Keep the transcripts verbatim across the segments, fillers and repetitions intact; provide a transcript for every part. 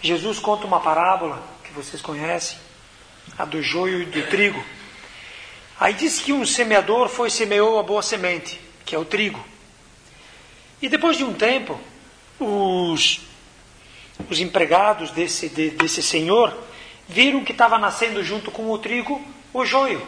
Jesus conta uma parábola que vocês conhecem, a do joio e do trigo. Aí diz que um semeador foi e semeou a boa semente, que é o trigo. E depois de um tempo, os, os empregados desse, de, desse senhor viram que estava nascendo junto com o trigo o joio.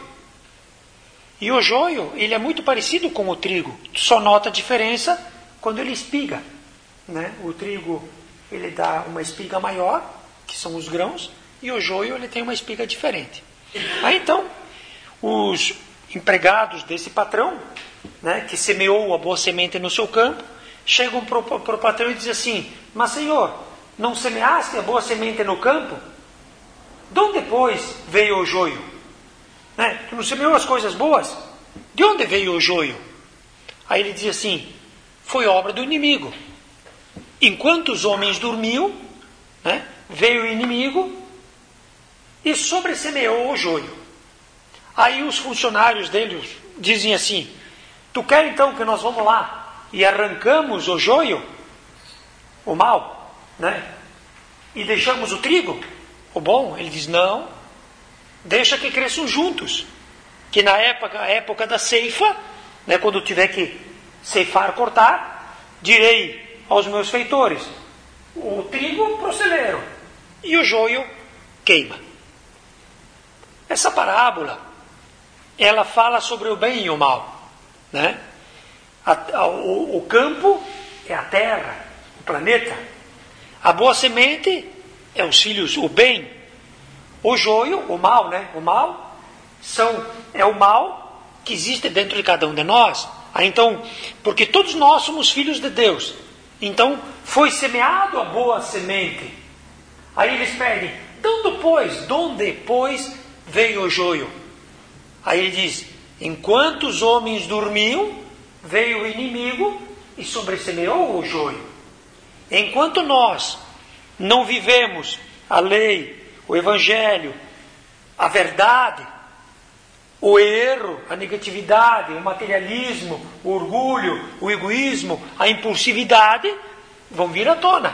E o joio, ele é muito parecido com o trigo, só nota a diferença quando ele espiga, né? O trigo, ele dá uma espiga maior, que são os grãos, e o joio, ele tem uma espiga diferente. Aí então, os empregados desse patrão, né, que semeou a boa semente no seu campo, chegam para o patrão e dizem assim: mas senhor, não semeaste a boa semente no campo? De onde depois veio o joio? Né? Tu não semeou as coisas boas? De onde veio o joio? Aí ele diz assim: foi obra do inimigo. Enquanto os homens dormiam, né, veio o inimigo e sobressemeou o joio. Aí os funcionários dele dizem assim: tu quer então que nós vamos lá e arrancamos o joio, o mal, né, e deixamos o trigo, o bom? Ele diz: não, deixa que cresçam juntos, que na época, época da ceifa, né, quando tiver que ceifar, cortar, direi aos meus feitores: o trigo para o celeiro e o joio queima. Essa parábola, ela fala sobre o bem e o mal, né? A, a, o, o campo é a terra, o planeta. A boa semente é os filhos, o bem. O joio, o mal, né? O mal são, é o mal que existe dentro de cada um de nós. Ah, então, porque todos nós somos filhos de Deus. Então, foi semeado a boa semente. Aí eles pedem: dando pois, donde pois veio o joio? Aí ele diz: enquanto os homens dormiam, veio o inimigo e sobressemeou o joio. Enquanto nós não vivemos a lei, o evangelho, a verdade, o erro, a negatividade, o materialismo, o orgulho, o egoísmo, a impulsividade, vão vir à tona.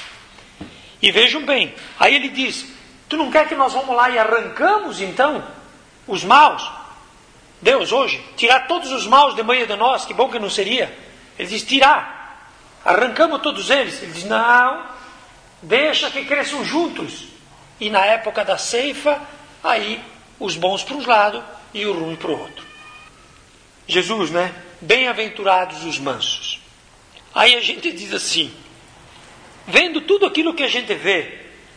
E vejam bem, aí ele diz: tu não quer que nós vamos lá e arrancamos então os maus? Deus hoje, tirar todos os maus de meio de nós, que bom que não seria. Ele diz: tirar, arrancamos todos eles. Ele diz: não, deixa que cresçam juntos. E na época da ceifa, aí os bons para um lado e o ruim para o outro. Jesus, né? Bem-aventurados os mansos. Aí a gente diz assim, vendo tudo aquilo que a gente vê,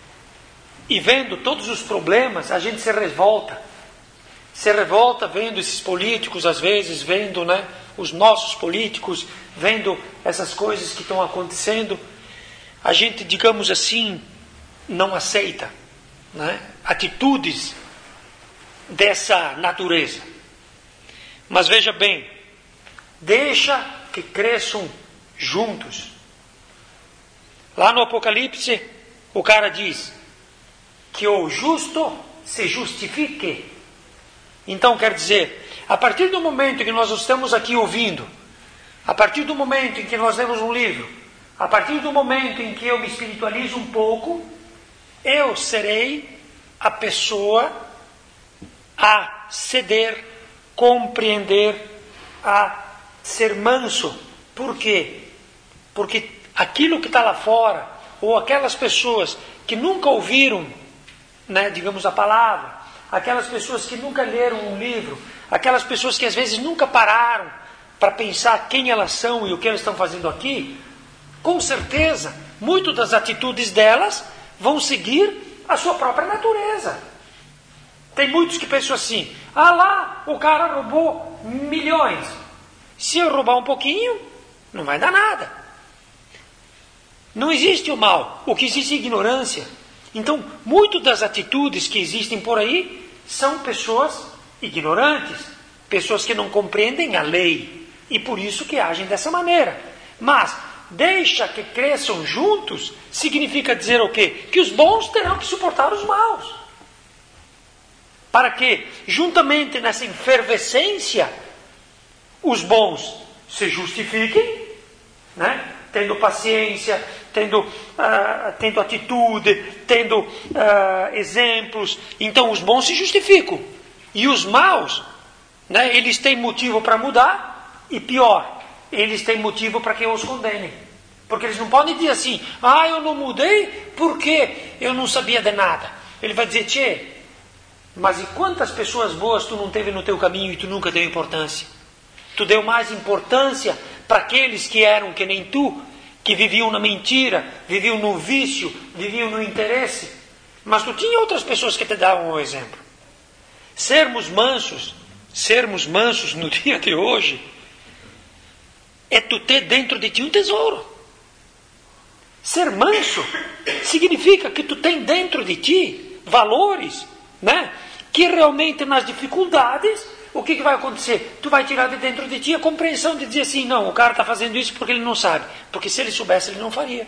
e vendo todos os problemas, a gente se revolta. Se revolta vendo esses políticos, às vezes, vendo, né, os nossos políticos, vendo essas coisas que estão acontecendo. A gente, digamos assim, não aceita, né, atitudes dessa natureza. Mas veja bem, deixa que cresçam juntos. Lá no Apocalipse, o cara diz que o justo se justifique. Então quer dizer, a partir do momento em que nós estamos aqui ouvindo, a partir do momento em que nós lemos um livro, a partir do momento em que eu me espiritualizo um pouco, eu serei a pessoa a ceder, compreender, a ser manso. Por quê? Porque aquilo que está lá fora, ou aquelas pessoas que nunca ouviram, né, digamos, a palavra, aquelas pessoas que nunca leram um livro, aquelas pessoas que às vezes nunca pararam para pensar quem elas são e o que elas estão fazendo aqui, com certeza, muitas das atitudes delas vão seguir a sua própria natureza. Tem muitos que pensam assim: ah lá, o cara roubou milhões. Se eu roubar um pouquinho, não vai dar nada. Não existe o mal, o que existe é ignorância. Então, muitas das atitudes que existem por aí são pessoas ignorantes, pessoas que não compreendem a lei e por isso que agem dessa maneira. Mas deixa que cresçam juntos significa dizer o quê? Que os bons terão que suportar os maus. Para que, juntamente nessa efervescência, os bons se justifiquem, né? Tendo paciência, tendo, uh, tendo atitude, tendo uh, exemplos. Então os bons se justificam. E os maus, né, eles têm motivo para mudar, e pior, eles têm motivo para que eu os condene. Porque eles não podem dizer assim, ah, eu não mudei porque eu não sabia de nada. Ele vai dizer, tchê, mas e quantas pessoas boas tu não teve no teu caminho e tu nunca deu importância? Tu deu mais importância para aqueles que eram que nem tu, que viviam na mentira, viviam no vício, viviam no interesse. Mas tu tinha outras pessoas que te davam o exemplo. Sermos mansos, sermos mansos no dia de hoje, é tu ter dentro de ti um tesouro. Ser manso significa que tu tem dentro de ti valores, né? Que realmente nas dificuldades, o que, que vai acontecer? Tu vai tirar de dentro de ti a compreensão de dizer assim, não, o cara está fazendo isso porque ele não sabe. Porque se ele soubesse, ele não faria.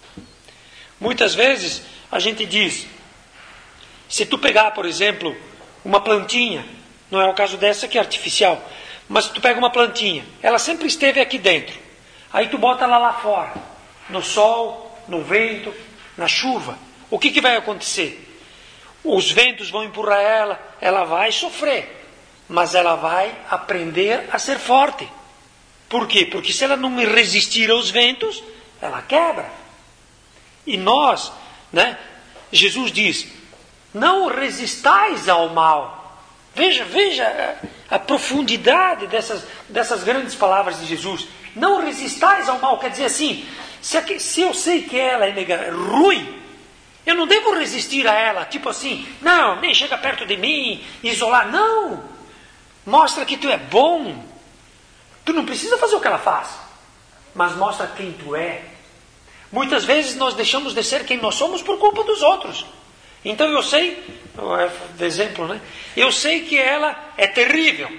Muitas vezes a gente diz, se tu pegar, por exemplo, uma plantinha, não é o caso dessa que é artificial, mas se tu pega uma plantinha, ela sempre esteve aqui dentro. Aí tu bota ela lá fora, no sol, no vento, na chuva. O que, que vai acontecer? Os ventos vão empurrar ela, ela vai sofrer, mas ela vai aprender a ser forte. Por quê? Porque se ela não resistir aos ventos, ela quebra. E nós, né? Jesus diz, não resistais ao mal. Veja, veja a, a profundidade dessas, dessas grandes palavras de Jesus. Não resistais ao mal, quer dizer assim, se, se eu sei que ela é ruim, eu não devo resistir a ela, tipo assim, não, nem chega perto de mim, isolar, não. Mostra que tu é bom. Tu não precisa fazer o que ela faz, mas mostra quem tu é. Muitas vezes nós deixamos de ser quem nós somos por culpa dos outros. Então eu sei, de exemplo, né? Eu sei que ela é terrível.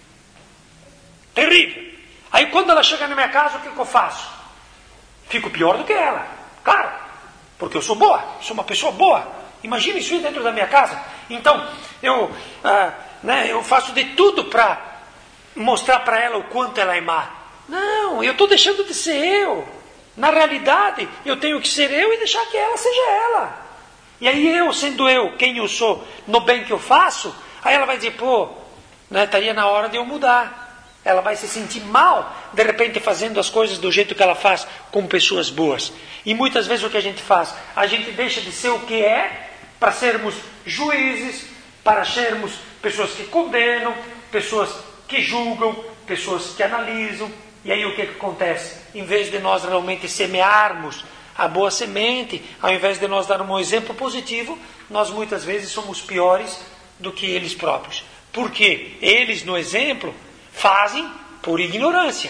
Terrível. Aí quando ela chega na minha casa, o que, que eu faço? Fico pior do que ela, claro. Porque eu sou boa, sou uma pessoa boa. Imagina isso dentro da minha casa. Então, eu, ah, né, eu faço de tudo para mostrar para ela o quanto ela é má. Não, eu estou deixando de ser eu. Na realidade, eu tenho que ser eu e deixar que ela seja ela. E aí eu, sendo eu, quem eu sou, no bem que eu faço, aí ela vai dizer, pô, né, estaria na hora de eu mudar. Ela vai se sentir mal, de repente, fazendo as coisas do jeito que ela faz, com pessoas boas. E muitas vezes o que a gente faz? A gente deixa de ser o que é, para sermos juízes, para sermos pessoas que condenam, pessoas que julgam, pessoas que analisam. E aí o que, que acontece? Em vez de nós realmente semearmos a boa semente, ao invés de nós darmos um exemplo positivo, nós muitas vezes somos piores do que eles próprios. Porque eles, no exemplo, fazem por ignorância.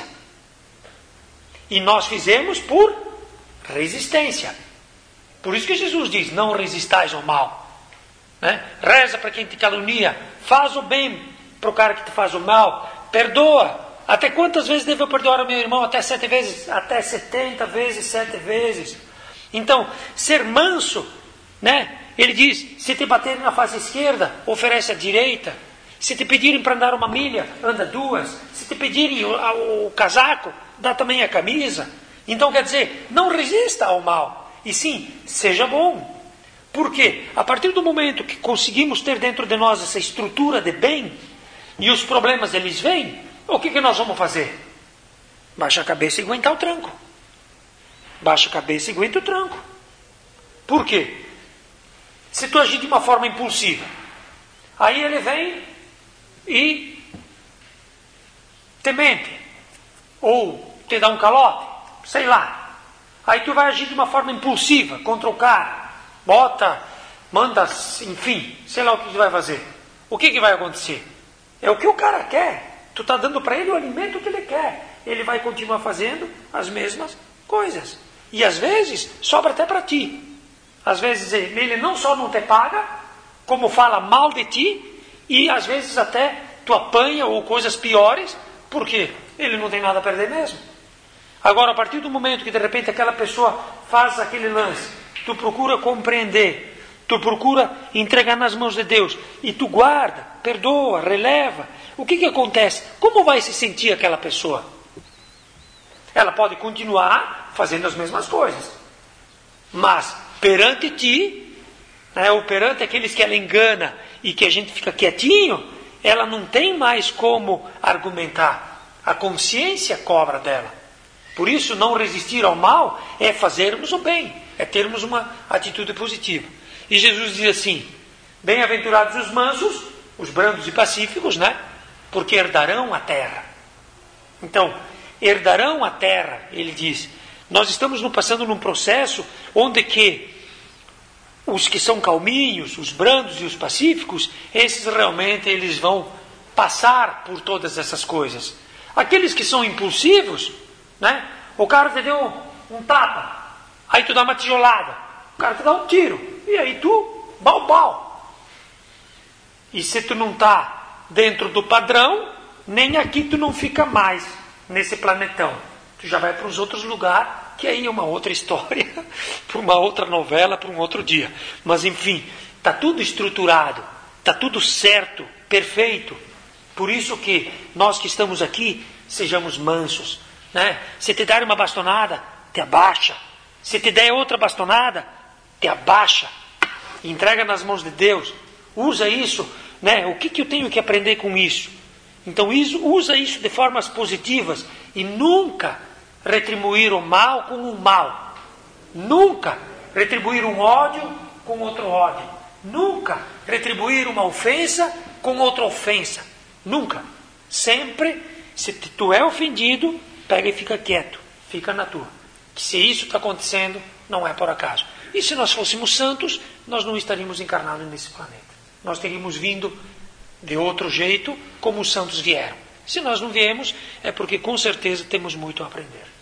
E nós fizemos por resistência. Por isso que Jesus diz, não resistais ao mal. Né? Reza para quem te calunia, faz o bem para o cara que te faz o mal, perdoa. Até quantas vezes devo eu perdoar ao meu irmão? Até sete vezes? Até setenta vezes, sete vezes. Então, ser manso, né? Ele diz, se te baterem na face esquerda, oferece a direita. Se te pedirem para andar uma milha, anda duas. Se te pedirem o, o casaco, dá também a camisa. Então, quer dizer, não resista ao mal. E sim, seja bom. Por quê? A partir do momento que conseguimos ter dentro de nós essa estrutura de bem, e os problemas eles vêm, o que, que nós vamos fazer? Baixa a cabeça e aguentar o tranco. Baixa a cabeça e aguenta o tranco. Por quê? Se tu agir de uma forma impulsiva, aí ele vem e te mente, ou te dá um calote, sei lá. Aí tu vai agir de uma forma impulsiva contra o cara, bota, manda, enfim, sei lá o que tu vai fazer. O que, que vai acontecer? É o que o cara quer. Tu está dando para ele o alimento que ele quer. Ele vai continuar fazendo as mesmas coisas. E às vezes sobra até para ti. Às vezes ele não só não te paga, como fala mal de ti, e às vezes até tu apanha ou coisas piores, porque ele não tem nada a perder mesmo. Agora, a partir do momento que de repente aquela pessoa faz aquele lance, tu procura compreender, tu procura entregar nas mãos de Deus, e tu guarda, perdoa, releva, o que que acontece? Como vai se sentir aquela pessoa? Ela pode continuar fazendo as mesmas coisas, Mas perante ti, né, ou perante aqueles que ela engana e que a gente fica quietinho, ela não tem mais como argumentar. A consciência cobra dela. Por isso, não resistir ao mal é fazermos o bem, é termos uma atitude positiva. E Jesus diz assim: bem-aventurados os mansos, os brandos e pacíficos, né? Porque herdarão a terra. Então, herdarão a terra, ele diz. Nós estamos passando num processo onde que os que são calminhos, os brandos e os pacíficos, esses realmente eles vão passar por todas essas coisas. Aqueles que são impulsivos, né? O cara te deu um, um tapa, aí tu dá uma tijolada, o cara te dá um tiro, e aí tu, bau, bau. E se tu não está dentro do padrão, nem aqui tu não fica mais nesse planetão. Tu já vai para os outros lugares, que aí é uma outra história, para uma outra novela, para um outro dia. Mas enfim, está tudo estruturado, está tudo certo, perfeito. Por isso que nós que estamos aqui, sejamos mansos. Né? Se te der uma bastonada, te abaixa. Se te der outra bastonada, te abaixa. Entrega nas mãos de Deus. Usa isso. Né? O que, que eu tenho que aprender com isso? Então isso, usa isso de formas positivas e nunca retribuir o mal com o mal. Nunca retribuir um ódio com outro ódio. Nunca retribuir uma ofensa com outra ofensa. Nunca. Sempre, se tu é ofendido, pega e fica quieto. Fica na tua. Que se isso está acontecendo, não é por acaso. E se nós fôssemos santos, nós não estaríamos encarnados nesse planeta. Nós teríamos vindo de outro jeito, como os santos vieram. Se nós não viemos, é porque com certeza temos muito a aprender.